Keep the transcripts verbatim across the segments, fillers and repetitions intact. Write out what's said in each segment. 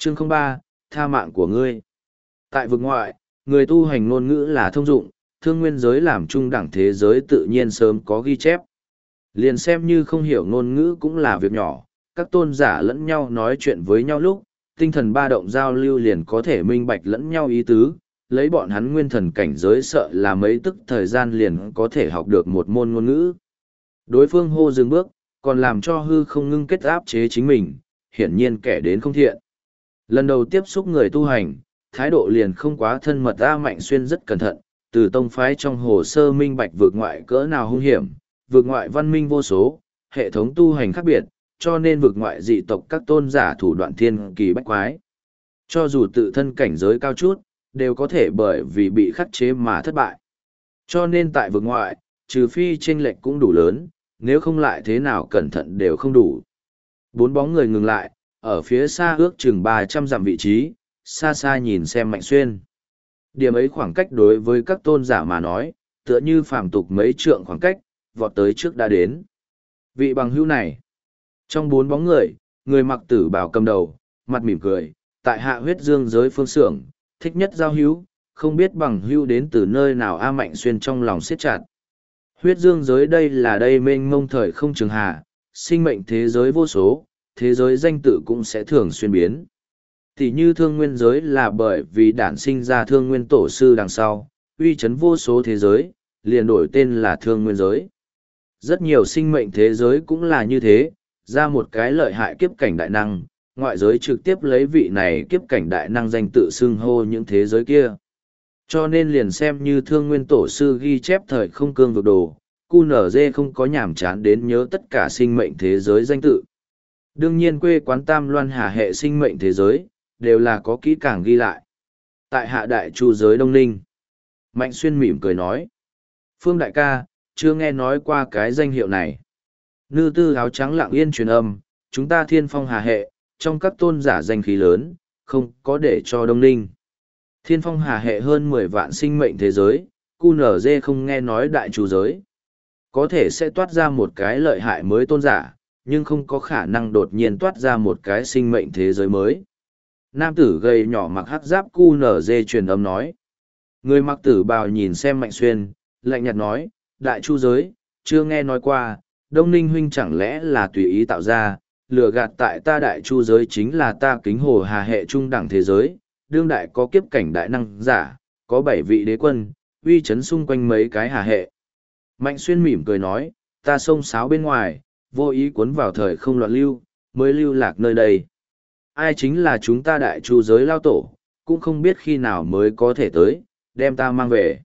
Chương không ba, tha mạng của ngươi. Tại vực ngoại, người tu hành ngôn ngữ là thông dụng, thương nguyên giới làm trung đẳng thế giới tự nhiên sớm có ghi chép. Liền xem như không hiểu ngôn ngữ cũng là việc nhỏ, các tôn giả lẫn nhau nói chuyện với nhau lúc, tinh thần ba động giao lưu liền có thể minh bạch lẫn nhau ý tứ, lấy bọn hắn nguyên thần cảnh giới sợ là mấy tức thời gian liền có thể học được một môn ngôn ngữ. Đối phương hô dừng bước, còn làm cho hư không ngưng kết áp chế chính mình, hiển nhiên kẻ đến không thiện. Lần đầu tiếp xúc người tu hành, thái độ liền không quá thân mật. A Mạnh Xuyên rất cẩn thận, từ tông phái trong hồ sơ minh bạch vượt ngoại cỡ nào hung hiểm, vượt ngoại văn minh vô số, hệ thống tu hành khác biệt, cho nên vượt ngoại dị tộc các tôn giả thủ đoạn thiên kỳ bách quái. Cho dù tự thân cảnh giới cao chút, đều có thể bởi vì bị khắc chế mà thất bại. Cho nên tại vượt ngoại, trừ phi chênh lệch cũng đủ lớn, nếu không lại thế nào cẩn thận đều không đủ. Bốn bóng người ngừng lại, ở phía xa ước chừng ba trăm dặm vị trí, xa xa nhìn xem Mạnh Xuyên. Điểm ấy khoảng cách đối với các tôn giả mà nói, tựa như phàm tục mấy trượng khoảng cách, vọt tới trước đã đến. Vị bằng hữu này, trong bốn bóng người, người mặc tử bào cầm đầu, mặt mỉm cười, tại hạ huyết dương giới phương xưởng, thích nhất giao hữu, không biết bằng hữu đến từ nơi nào. A Mạnh Xuyên trong lòng siết chặt. Huyết dương giới đây là đây mênh mông thời không trường hà, sinh mệnh thế giới vô số, thế giới danh tự cũng sẽ thường xuyên biến. Thì như thương nguyên giới là bởi vì đản sinh ra thương nguyên tổ sư đằng sau, uy chấn vô số thế giới, liền đổi tên là thương nguyên giới. Rất nhiều sinh mệnh thế giới cũng là như thế, ra một cái lợi hại kiếp cảnh đại năng, ngoại giới trực tiếp lấy vị này kiếp cảnh đại năng danh tự xưng hô những thế giới kia. Cho nên liền xem như thương nguyên tổ sư ghi chép thời không cương vực đồ, cu nở dê không có nhảm chán đến nhớ tất cả sinh mệnh thế giới danh tự. Đương nhiên quê quán Tam Loan Hà hệ sinh mệnh thế giới, đều là có kỹ càng ghi lại. Tại hạ đại chu giới Đông Ninh, Mạnh Xuyên mỉm cười nói. Phương đại ca, chưa nghe nói qua cái danh hiệu này. Nư tư áo trắng lặng yên truyền âm, chúng ta thiên phong hà hệ, trong các tôn giả danh khí lớn, không có để cho Đông Ninh. Thiên phong hà hệ hơn mười vạn sinh mệnh thế giới, cu nở dê không nghe nói đại chu giới. Có thể sẽ toát ra một cái lợi hại mới tôn giả, nhưng không có khả năng đột nhiên toát ra một cái sinh mệnh thế giới mới. Nam tử gầy nhỏ mặc hắc giáp cu nở dê truyền âm nói. Người mặc tử bào nhìn xem Mạnh Xuyên, lạnh nhạt nói, đại chu giới, chưa nghe nói qua, Đông Ninh huynh chẳng lẽ là tùy ý tạo ra, lừa gạt tại ta đại chu giới chính là ta kính hồ hà hệ trung đẳng thế giới, đương đại có kiếp cảnh đại năng giả, có bảy vị đế quân, uy chấn xung quanh mấy cái hà hệ. Mạnh Xuyên mỉm cười nói, ta xông xáo bên ngoài, vô ý cuốn vào thời không loạn lưu, mới lưu lạc nơi đây. Ai chính là chúng ta đại chu giới lao tổ, cũng không biết khi nào mới có thể tới, đem ta mang về.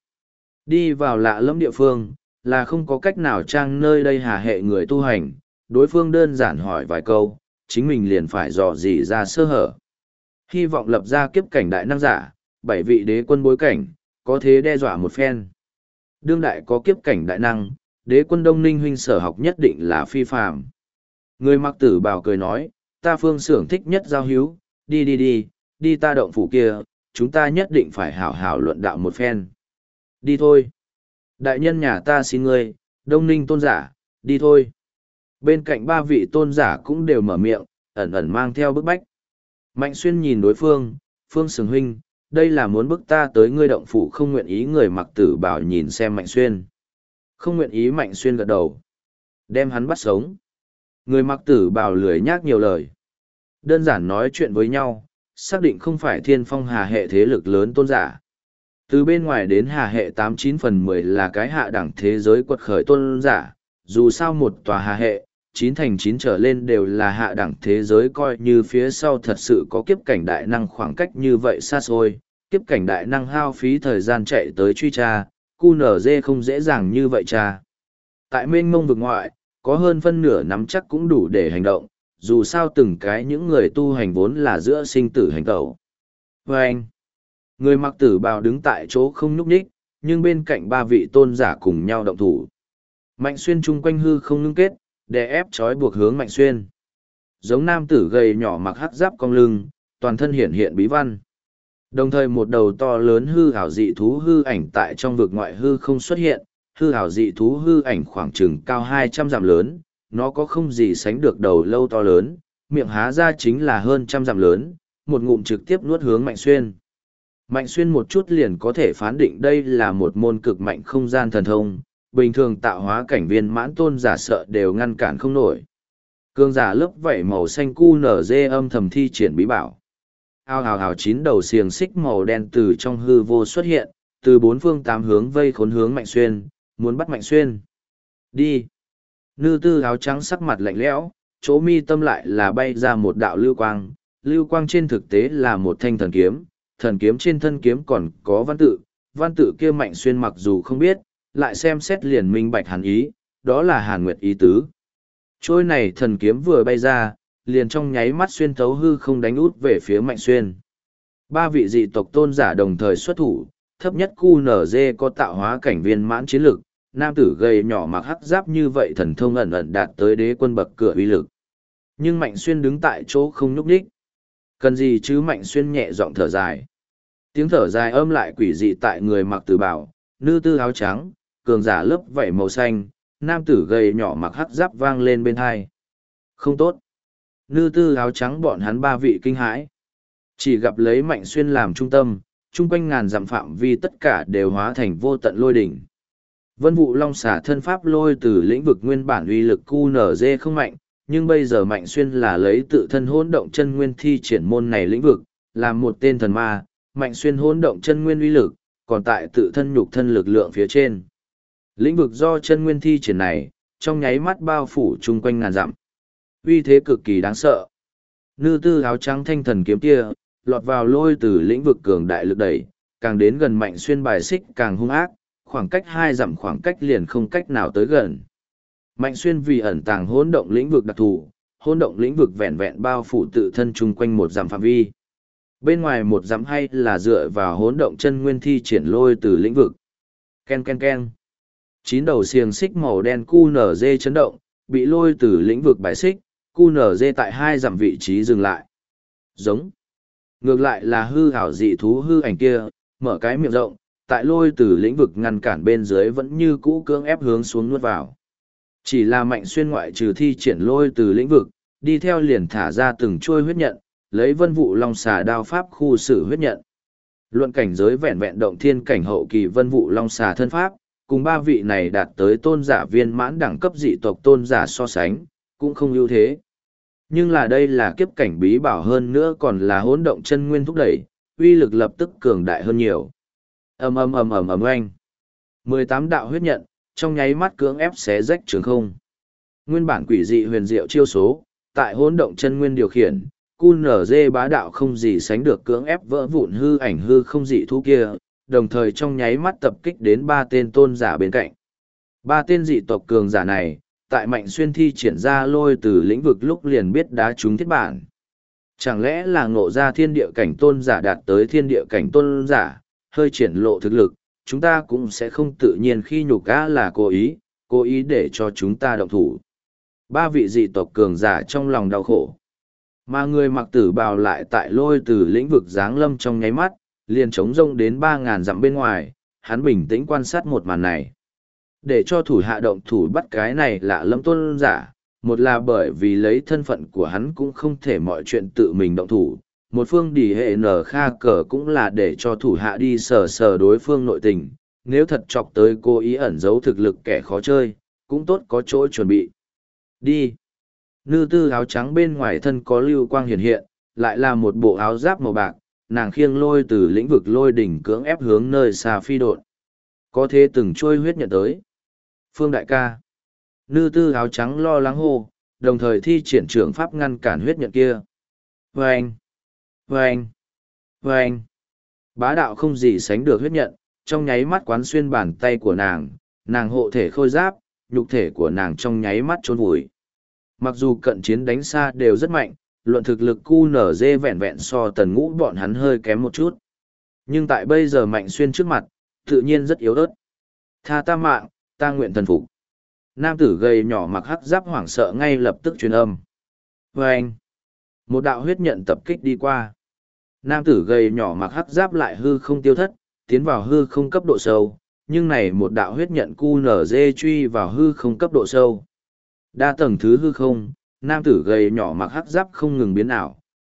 Đi vào lạ lẫm địa phương, là không có cách nào trang nơi đây hà hệ người tu hành, đối phương đơn giản hỏi vài câu, chính mình liền phải dò dỉ ra sơ hở. Hy vọng lập ra kiếp cảnh đại năng giả, bảy vị đế quân bối cảnh, có thế đe dọa một phen. Đương đại có kiếp cảnh đại năng, đế quân Đông Ninh huynh sở học nhất định là phi phàm. Người mặc tử bào cười nói, ta phương xưởng thích nhất giao hữu, đi đi đi, đi ta động phủ kia, chúng ta nhất định phải hảo hảo luận đạo một phen. Đi thôi. Đại nhân nhà ta xin ngươi, Đông Ninh tôn giả, đi thôi. Bên cạnh ba vị tôn giả cũng đều mở miệng, ẩn ẩn mang theo bức bách. Mạnh Xuyên nhìn đối phương, Phương Sừng huynh, đây là muốn bức ta tới ngươi động phủ không nguyện ý. Người mặc tử bào nhìn xem Mạnh Xuyên. Không nguyện ý. Mạnh Xuyên gật đầu. Đem hắn bắt sống. Người mặc tử bào lười nhác nhiều lời. Đơn giản nói chuyện với nhau, xác định không phải thiên phong hà hệ thế lực lớn tôn giả. Từ bên ngoài đến hà hệ tám chín phần mười là cái hạ đẳng thế giới quật khởi tôn giả, dù sao một tòa hà hệ, chín thành chín trở lên đều là hạ đẳng thế giới, coi như phía sau thật sự có kiếp cảnh đại năng khoảng cách như vậy xa xôi, kiếp cảnh đại năng hao phí thời gian chạy tới truy tra, cu nở dê không dễ dàng như vậy cha. Tại mênh mông vực ngoại, có hơn phân nửa nắm chắc cũng đủ để hành động, dù sao từng cái những người tu hành vốn là giữa sinh tử hành tẩu. Và anh, người mặc tử bào đứng tại chỗ không nhúc nhích, nhưng bên cạnh ba vị tôn giả cùng nhau động thủ. Mạnh Xuyên chung quanh hư không ngưng kết, đè ép trói buộc hướng Mạnh Xuyên. Giống nam tử gầy nhỏ mặc hắc giáp cong lưng, toàn thân hiện hiện bí văn. Đồng thời một đầu to lớn hư ảo dị thú hư ảnh tại trong vực ngoại hư không xuất hiện, hư ảo dị thú hư ảnh khoảng chừng cao hai trăm dặm lớn, nó có không gì sánh được đầu lâu to lớn, miệng há ra chính là hơn trăm dặm lớn, một ngụm trực tiếp nuốt hướng Mạnh Xuyên. Mạnh Xuyên một chút liền có thể phán định đây là một môn cực mạnh không gian thần thông, bình thường tạo hóa cảnh viên mãn tôn giả sợ đều ngăn cản không nổi. Cương giả lớp vảy màu xanh cu nở dê âm thầm thi triển bí bảo. Ao hào hào chín đầu xiềng xích màu đen từ trong hư vô xuất hiện, từ bốn phương tám hướng vây khốn hướng Mạnh Xuyên, muốn bắt Mạnh Xuyên. Đi! Nư tư áo trắng sắc mặt lạnh lẽo, chỗ mi tâm lại là bay ra một đạo lưu quang. Lưu quang trên thực tế là một thanh thần kiếm, thần kiếm trên thân kiếm còn có văn tự. Văn tự kia Mạnh Xuyên mặc dù không biết, lại xem xét liền minh bạch hàn ý, đó là Hàn Nguyệt ý tứ. Trôi này thần kiếm vừa bay ra, liền trong nháy mắt xuyên thấu hư không đánh út về phía Mạnh Xuyên. Ba vị dị tộc tôn giả đồng thời xuất thủ, thấp nhất cu nở dê có tạo hóa cảnh viên mãn chiến lực, nam tử gầy nhỏ mặc hắc giáp như vậy thần thông ẩn ẩn đạt tới đế quân bậc cửa uy lực. Nhưng Mạnh Xuyên đứng tại chỗ không nhúc nhích. Cần gì chứ? Mạnh Xuyên nhẹ giọng thở dài. Tiếng thở dài âm lại quỷ dị tại người mặc tử bào, nữ tư áo trắng, cường giả lớp vảy màu xanh, nam tử gầy nhỏ mặc hắc giáp vang lên bên hai. Không tốt. Nữ tư áo trắng bọn hắn ba vị kinh hãi. Chỉ gặp lấy Mạnh Xuyên làm trung tâm, chung quanh ngàn dặm phạm vi tất cả đều hóa thành vô tận lôi đỉnh. Vân vụ long xả thân pháp lôi từ lĩnh vực nguyên bản uy lực cu nở dê không mạnh, nhưng bây giờ Mạnh Xuyên là lấy tự thân hỗn động chân nguyên thi triển môn này lĩnh vực, làm một tên thần ma, Mạnh Xuyên hỗn động chân nguyên uy lực, còn tại tự thân nhục thân lực lượng phía trên. Lĩnh vực do chân nguyên thi triển này, trong nháy mắt bao phủ chung quanh ngàn dặm. Uy thế cực kỳ đáng sợ. Nữ tư áo trắng thanh thần kiếm kia, lọt vào lôi từ lĩnh vực cường đại lực đẩy, càng đến gần Mạnh Xuyên bài xích càng hung ác, khoảng cách hai dặm khoảng cách liền không cách nào tới gần. Mạnh Xuyên vì ẩn tàng hỗn động lĩnh vực đặc thù, hỗn động lĩnh vực vẹn vẹn bao phủ tự thân chung quanh một dặm phạm vi. Bên ngoài một dặm hay là dựa vào hỗn động chân nguyên thi triển lôi từ lĩnh vực. Ken ken ken. Chín đầu xiềng xích màu đen cu nở dê chấn động, bị lôi từ lĩnh vực bài xích, cu nở dê tại hai dặm vị trí dừng lại. Giống. Ngược lại là hư ảo dị thú hư ảnh kia, mở cái miệng rộng, tại lôi từ lĩnh vực ngăn cản bên dưới vẫn như cũ cưỡng ép hướng xuống nuốt vào. Chỉ là Mạnh Xuyên ngoại trừ thi triển lôi từ lĩnh vực, đi theo liền thả ra từng trôi huyết nhận, lấy vân vụ long xà đao pháp khu xử huyết nhận. Luận cảnh giới vẹn vẹn động thiên cảnh hậu kỳ vân vụ long xà thân pháp, cùng ba vị này đạt tới tôn giả viên mãn đẳng cấp dị tộc tôn giả so sánh, cũng không ưu thế. Nhưng là đây là kiếp cảnh bí bảo hơn nữa còn là hỗn động chân nguyên thúc đẩy, uy lực lập tức cường đại hơn nhiều. Ầm ầm ầm ầm ầm oanh. mười tám đạo huyết nhận, trong nháy mắt cưỡng ép xé rách trường không. Nguyên bản quỷ dị huyền diệu chiêu số, tại hỗn động chân nguyên điều khiển, cu nở dê bá đạo không gì sánh được cưỡng ép vỡ vụn hư ảnh hư không dị thú kia, đồng thời trong nháy mắt tập kích đến ba tên tôn giả bên cạnh. Ba tên dị tộc cường giả này, tại Mạnh Xuyên thi triển ra lôi từ lĩnh vực lúc liền biết đá trúng thiết bản. Chẳng lẽ là ngộ ra thiên địa cảnh tôn giả đạt tới thiên địa cảnh tôn giả, hơi triển lộ thực lực, chúng ta cũng sẽ không tự nhiên khi nhục cá là cố ý, cố ý để cho chúng ta động thủ. Ba vị dị tộc cường giả trong lòng đau khổ. Mà người mặc tử bào lại tại lôi từ lĩnh vực giáng lâm trong nháy mắt, liền trống rông đến ba ngàn dặm bên ngoài, hắn bình tĩnh quan sát một màn này. Để cho thủ hạ động thủ bắt cái này lạ lẫm tôn giả, một là bởi vì lấy thân phận của hắn cũng không thể mọi chuyện tự mình động thủ, một phương đỉ hệ nở kha cờ cũng là để cho thủ hạ đi sờ sờ đối phương nội tình, nếu thật chọc tới cố ý ẩn giấu thực lực kẻ khó chơi, cũng tốt có chỗ chuẩn bị. Đi! Nữ tư áo trắng bên ngoài thân có lưu quang hiện hiện, lại là một bộ áo giáp màu bạc, nàng khiêng lôi từ lĩnh vực lôi đỉnh cưỡng ép hướng nơi xa phi độn. Có thế từng trôi huyết nhận tới. Phương đại ca. Nữ tư áo trắng lo lắng hô, đồng thời thi triển trưởng pháp ngăn cản huyết nhận kia. Vâng! Vâng! Vâng! Bá đạo không gì sánh được huyết nhận, trong nháy mắt quán xuyên bàn tay của nàng, nàng hộ thể khôi giáp, nhục thể của nàng trong nháy mắt trôn vùi. Mặc dù cận chiến đánh xa đều rất mạnh, luận thực lực cu nở dê vẹn vẹn so tần ngũ bọn hắn hơi kém một chút. Nhưng tại bây giờ Mạnh Xuyên trước mặt, tự nhiên rất yếu ớt. Tha ta mạng, ta nguyện thần phục. Nam tử gầy nhỏ mặc hắc giáp hoảng sợ ngay lập tức truyền âm. Vâng! Một đạo huyết nhận tập kích đi qua. Nam tử gầy nhỏ mặc hắc giáp lại hư không tiêu thất, tiến vào hư không cấp độ sâu, nhưng này một đạo huyết nhận cu nở dê truy vào hư không cấp độ sâu. Đa tầng thứ hư không, nam tử gầy nhỏ mặc hắc giáp không ngừng biến ảo,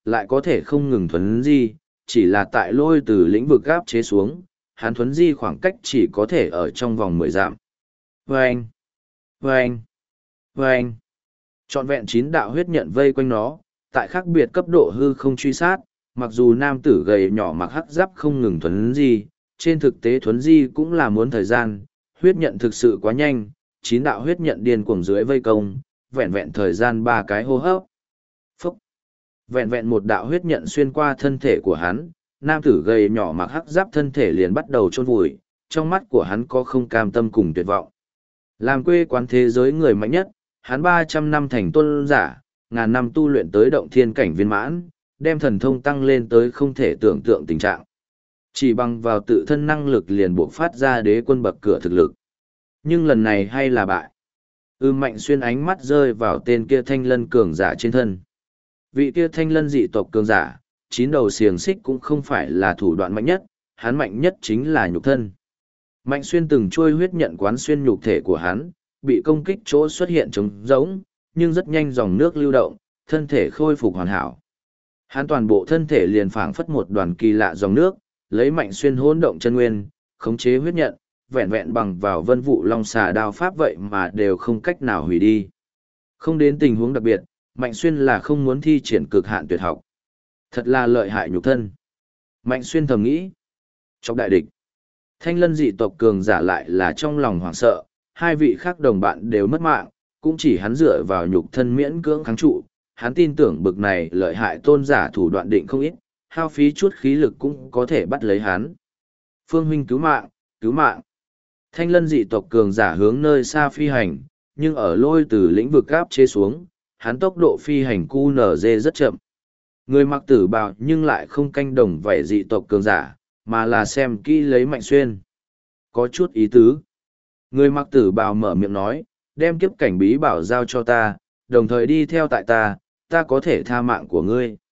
lại có thể không ngừng thuấn di, chỉ là tại lôi từ lĩnh vực gáp chế xuống, hắn thuấn di khoảng cách chỉ có thể ở trong vòng mười dặm. Vâng! Vâng! Vâng! Trọn vẹn chín đạo huyết nhận vây quanh nó, tại khác biệt cấp độ hư không truy sát, mặc dù nam tử gầy nhỏ mặc hắc giáp không ngừng thuấn di, trên thực tế thuấn di cũng là muốn thời gian, huyết nhận thực sự quá nhanh, chín đạo huyết nhận điên cuồng dưới vây công, vẹn vẹn thời gian ba cái hô hấp. Phúc! Vẹn vẹn một đạo huyết nhận xuyên qua thân thể của hắn, nam tử gầy nhỏ mặc hắc giáp thân thể liền bắt đầu chôn vùi, trong mắt của hắn có không cam tâm cùng tuyệt vọng. Làm quê quán thế giới người mạnh nhất, hắn ba trăm năm thành tôn giả, ngàn năm tu luyện tới động thiên cảnh viên mãn, đem thần thông tăng lên tới không thể tưởng tượng tình trạng. Chỉ bằng vào tự thân năng lực liền buộc phát ra đế quân bậc cửa thực lực. Nhưng lần này hay là bại. Ư Mạnh Xuyên ánh mắt rơi vào tên kia thanh lân cường giả trên thân. Vị kia thanh lân dị tộc cường giả, chín đầu xiềng xích cũng không phải là thủ đoạn mạnh nhất, hắn mạnh nhất chính là nhục thân. Mạnh Xuyên từng trôi huyết nhận quán xuyên nhục thể của hắn, bị công kích chỗ xuất hiện trống rỗng, nhưng rất nhanh dòng nước lưu động, thân thể khôi phục hoàn hảo. Hắn toàn bộ thân thể liền phảng phất một đoàn kỳ lạ dòng nước, lấy Mạnh Xuyên hỗn động chân nguyên, khống chế huyết nhận, vẹn vẹn bằng vào vân vụ long xà đao pháp vậy mà đều không cách nào hủy đi. Không đến tình huống đặc biệt, Mạnh Xuyên là không muốn thi triển cực hạn tuyệt học. Thật là lợi hại nhục thân. Mạnh Xuyên thầm nghĩ. Trong đại địch, thanh lân dị tộc cường giả lại là trong lòng hoảng sợ, hai vị khác đồng bạn đều mất mạng, cũng chỉ hắn dựa vào nhục thân miễn cưỡng kháng trụ. Hắn tin tưởng bực này lợi hại tôn giả thủ đoạn định không ít, hao phí chút khí lực cũng có thể bắt lấy hắn. Phương huynh cứu mạng, cứu mạng. Thanh lân dị tộc cường giả hướng nơi xa phi hành, nhưng ở lôi từ lĩnh vực áp chế xuống, hắn tốc độ phi hành cu nở dê rất chậm. Người mặc tử bào nhưng lại không canh đồng vậy dị tộc cường giả, mà là xem kỹ lấy Mạnh Xuyên. Có chút ý tứ. Người mặc tử bào mở miệng nói, đem kiếp cảnh bí bảo giao cho ta, đồng thời đi theo tại ta, ta có thể tha mạng của ngươi.